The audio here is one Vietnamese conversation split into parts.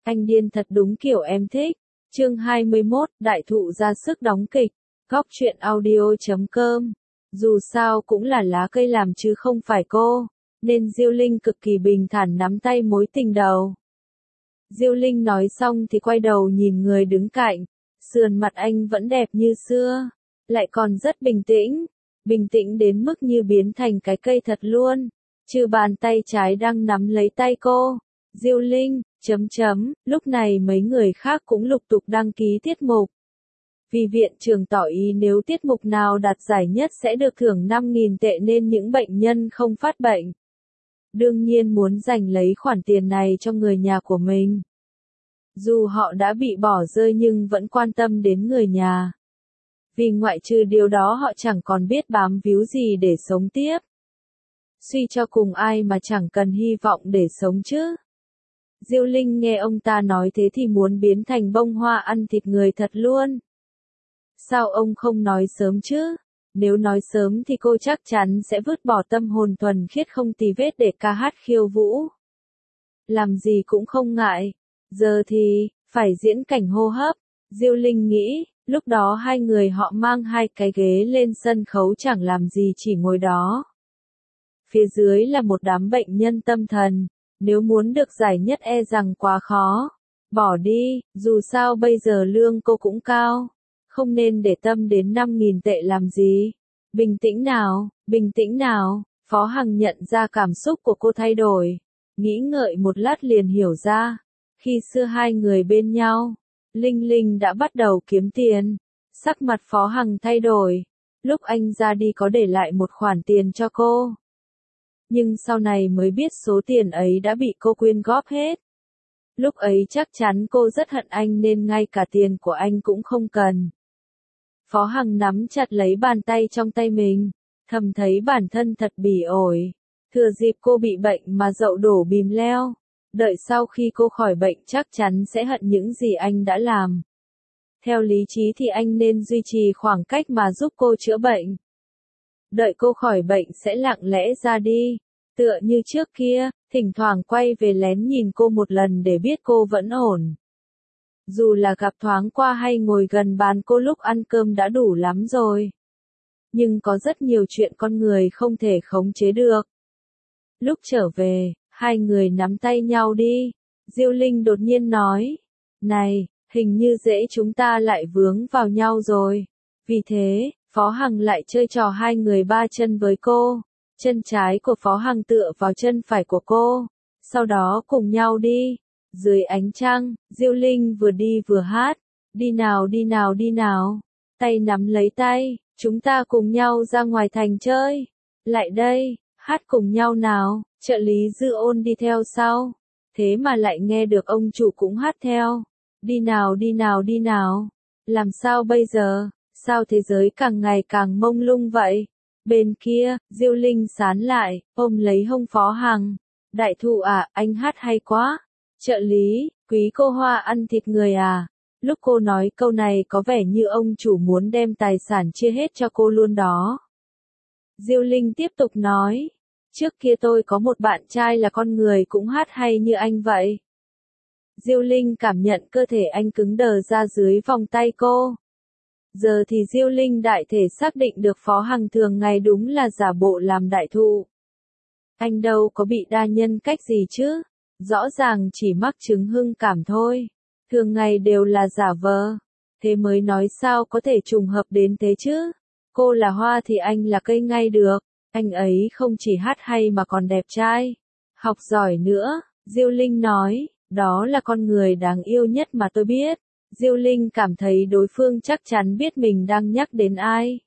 Anh điên thật đúng kiểu em thích. Chương 21, đại thụ ra sức đóng kịch. Góc truyện audio.com. Dù sao cũng là lá cây làm chứ không phải cô, nên Diêu Linh cực kỳ bình thản nắm tay mối tình đầu. Diêu Linh nói xong thì quay đầu nhìn người đứng cạnh, sườn mặt anh vẫn đẹp như xưa, lại còn rất bình tĩnh đến mức như biến thành cái cây thật luôn, trừ bàn tay trái đang nắm lấy tay cô. Diêu Linh, lúc này mấy người khác cũng lục tục đăng ký tiết mục. Vì viện trưởng tỏ ý nếu tiết mục nào đạt giải nhất sẽ được thưởng 5.000 tệ nên những bệnh nhân không phát bệnh. Đương nhiên muốn giành lấy khoản tiền này cho người nhà của mình. Dù họ đã bị bỏ rơi nhưng vẫn quan tâm đến người nhà. Vì ngoại trừ điều đó họ chẳng còn biết bám víu gì để sống tiếp. Suy cho cùng ai mà chẳng cần hy vọng để sống chứ. Diêu Linh nghe ông ta nói thế thì muốn biến thành bông hoa ăn thịt người thật luôn. Sao ông không nói sớm chứ? Nếu nói sớm thì cô chắc chắn sẽ vứt bỏ tâm hồn thuần khiết không tì vết để ca hát khiêu vũ. Làm gì cũng không ngại. Giờ thì, phải diễn cảnh hô hấp. Diêu Linh nghĩ, lúc đó hai người họ mang hai cái ghế lên sân khấu chẳng làm gì chỉ ngồi đó. Phía dưới là một đám bệnh nhân tâm thần. Nếu muốn được giải nhất e rằng quá khó. Bỏ đi, dù sao bây giờ lương cô cũng cao. Không nên để tâm đến 5.000 tệ làm gì. Bình tĩnh nào, Phó Hằng nhận ra cảm xúc của cô thay đổi. Nghĩ ngợi một lát liền hiểu ra. Khi xưa hai người bên nhau, Linh Linh đã bắt đầu kiếm tiền. Sắc mặt Phó Hằng thay đổi. Lúc anh ra đi có để lại một khoản tiền cho cô. Nhưng sau này mới biết số tiền ấy đã bị cô quyên góp hết. Lúc ấy chắc chắn cô rất hận anh nên ngay cả tiền của anh cũng không cần. Phó Hằng nắm chặt lấy bàn tay trong tay mình, thầm thấy bản thân thật bỉ ổi. Thừa dịp cô bị bệnh mà dậu đổ bìm leo. Đợi sau khi cô khỏi bệnh chắc chắn sẽ hận những gì anh đã làm. Theo lý trí thì anh nên duy trì khoảng cách mà giúp cô chữa bệnh. Đợi cô khỏi bệnh sẽ lặng lẽ ra đi. Tựa như trước kia, thỉnh thoảng quay về lén nhìn cô một lần để biết cô vẫn ổn. Dù là gặp thoáng qua hay ngồi gần bàn cô lúc ăn cơm đã đủ lắm rồi. Nhưng có rất nhiều chuyện con người không thể khống chế được. Lúc trở về, hai người nắm tay nhau đi. Diêu Linh đột nhiên nói. Này, hình như dễ chúng ta lại vướng vào nhau rồi. Vì thế, Phó Hằng lại chơi trò hai người ba chân với cô. Chân trái của Phó Hằng tựa vào chân phải của cô. Sau đó cùng nhau đi. Dưới ánh trăng, Diêu Linh vừa đi vừa hát. Đi nào. Tay nắm lấy tay, chúng ta cùng nhau ra ngoài thành chơi. Lại đây, hát cùng nhau nào. Trợ lý Dư Ôn đi theo sau. Thế mà lại nghe được ông chủ cũng hát theo. Đi nào. Làm sao bây giờ? Sao thế giới càng ngày càng mông lung vậy? Bên kia, Diêu Linh sán lại, ôm lấy hông Phó Hằng. Đại thụ à, anh hát hay quá. Trợ lý, quý cô hoa ăn thịt người à. Lúc cô nói câu này có vẻ như ông chủ muốn đem tài sản chia hết cho cô luôn đó. Diêu Linh tiếp tục nói. Trước kia tôi có một bạn trai là con người cũng hát hay như anh vậy. Diêu Linh cảm nhận cơ thể anh cứng đờ ra dưới vòng tay cô. Giờ thì Diêu Linh đại thể xác định được Phó Hằng thường ngày đúng là giả bộ làm đại thụ. Anh đâu có bị đa nhân cách gì chứ. Rõ ràng chỉ mắc chứng hưng cảm thôi. Thường ngày đều là giả vờ. Thế mới nói sao có thể trùng hợp đến thế chứ. Cô là hoa thì anh là cây ngay được. Anh ấy không chỉ hát hay mà còn đẹp trai. Học giỏi nữa, Diêu Linh nói. Đó là con người đáng yêu nhất mà tôi biết. Diêu Linh cảm thấy đối phương chắc chắn biết mình đang nhắc đến ai.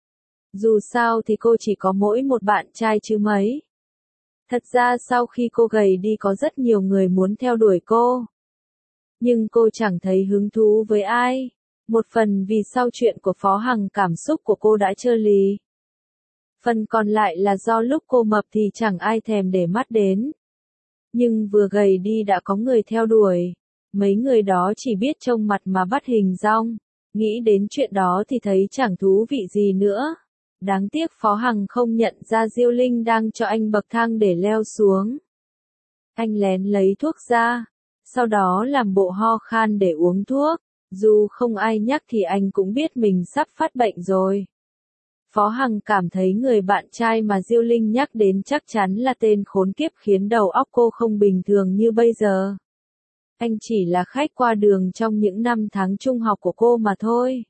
Dù sao thì cô chỉ có mỗi một bạn trai chứ mấy. Thật ra sau khi cô gầy đi có rất nhiều người muốn theo đuổi cô. Nhưng cô chẳng thấy hứng thú với ai. Một phần vì sau chuyện của Phó Hằng cảm xúc của cô đã trơ lì. Phần còn lại là do lúc cô mập thì chẳng ai thèm để mắt đến. Nhưng vừa gầy đi đã có người theo đuổi. Mấy người đó chỉ biết trông mặt mà bắt hình dong. Nghĩ đến chuyện đó thì thấy chẳng thú vị gì nữa. Đáng tiếc Phó Hằng không nhận ra Diêu Linh đang cho anh bậc thang để leo xuống. Anh lén lấy thuốc ra. sau đó làm bộ ho khan để uống thuốc, dù không ai nhắc thì anh cũng biết mình sắp phát bệnh rồi. Phó Hằng cảm thấy người bạn trai mà Diêu Linh nhắc đến chắc chắn là tên khốn kiếp khiến đầu óc cô không bình thường như bây giờ. Anh chỉ là khách qua đường trong những năm tháng trung học của cô mà thôi.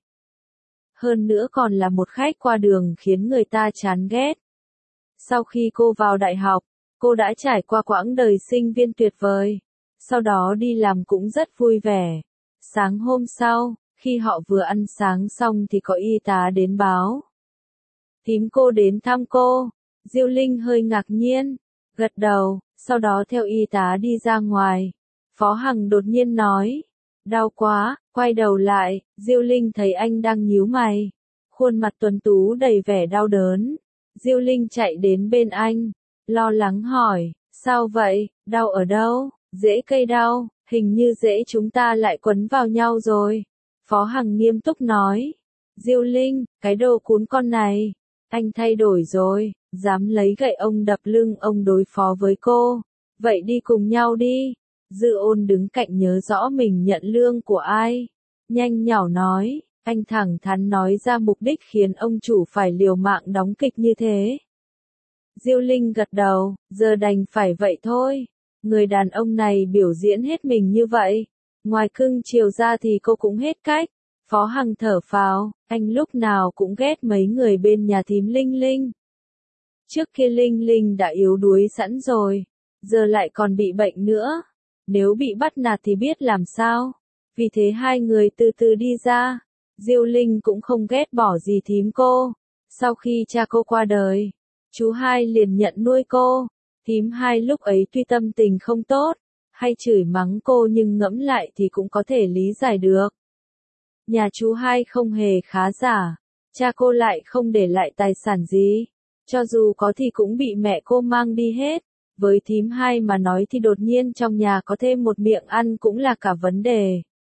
Hơn nữa còn là một khách qua đường khiến người ta chán ghét. Sau khi cô vào đại học, cô đã trải qua quãng đời sinh viên tuyệt vời. Sau đó đi làm cũng rất vui vẻ. Sáng hôm sau, khi họ vừa ăn sáng xong thì có y tá đến báo. Thím cô đến thăm cô. Diêu Linh hơi ngạc nhiên, gật đầu, sau đó theo y tá đi ra ngoài. Phó Hằng đột nhiên nói, đau quá, quay đầu lại, Diêu Linh thấy anh đang nhíu mày. Khuôn mặt tuấn tú đầy vẻ đau đớn. Diêu Linh chạy đến bên anh, lo lắng hỏi, sao vậy, đau ở đâu, rễ cây đau, hình như rễ chúng ta lại quấn vào nhau rồi. Phó Hằng nghiêm túc nói, Diêu Linh, cái đồ cún con này, anh thay đổi rồi, dám lấy gậy ông đập lưng ông đối phó với cô, vậy đi cùng nhau đi. Dư Ôn đứng cạnh nhớ rõ mình nhận lương của ai, nhanh nhảu nói. Anh thẳng thắn nói ra mục đích khiến ông chủ phải liều mạng đóng kịch như thế. Diêu Linh gật đầu, giờ đành phải vậy thôi. Người đàn ông này biểu diễn hết mình như vậy. Ngoài cưng chiều ra thì cô cũng hết cách. Phó Hằng thở phào, anh lúc nào cũng ghét mấy người bên nhà thím Linh Linh. Trước kia Linh Linh đã yếu đuối sẵn rồi, giờ lại còn bị bệnh nữa. Nếu bị bắt nạt thì biết làm sao. Vì thế hai người từ từ đi ra. Diêu Linh cũng không ghét bỏ gì thím cô. Sau khi cha cô qua đời, chú hai liền nhận nuôi cô. Thím hai lúc ấy tuy tâm tình không tốt, hay chửi mắng cô nhưng ngẫm lại thì cũng có thể lý giải được. Nhà chú hai không hề khá giả, cha cô lại không để lại tài sản gì. Cho dù có thì cũng bị mẹ cô mang đi hết. Với thím hai mà nói thì đột nhiên trong nhà có thêm một miệng ăn cũng là cả vấn đề.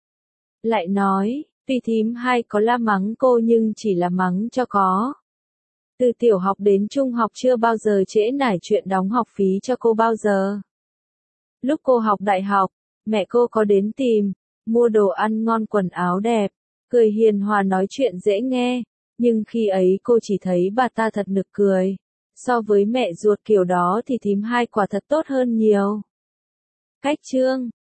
Lại nói, tuy thím hai có la mắng cô nhưng chỉ là mắng cho có. Từ tiểu học đến trung học chưa bao giờ trễ nải chuyện đóng học phí cho cô bao giờ. Lúc cô học đại học, mẹ cô có đến tìm, mua đồ ăn ngon quần áo đẹp, cười hiền hòa nói chuyện dễ nghe, nhưng khi ấy cô chỉ thấy bà ta thật nực cười. So với mẹ ruột kiểu đó thì thím hai quả thật tốt hơn nhiều. Cách chương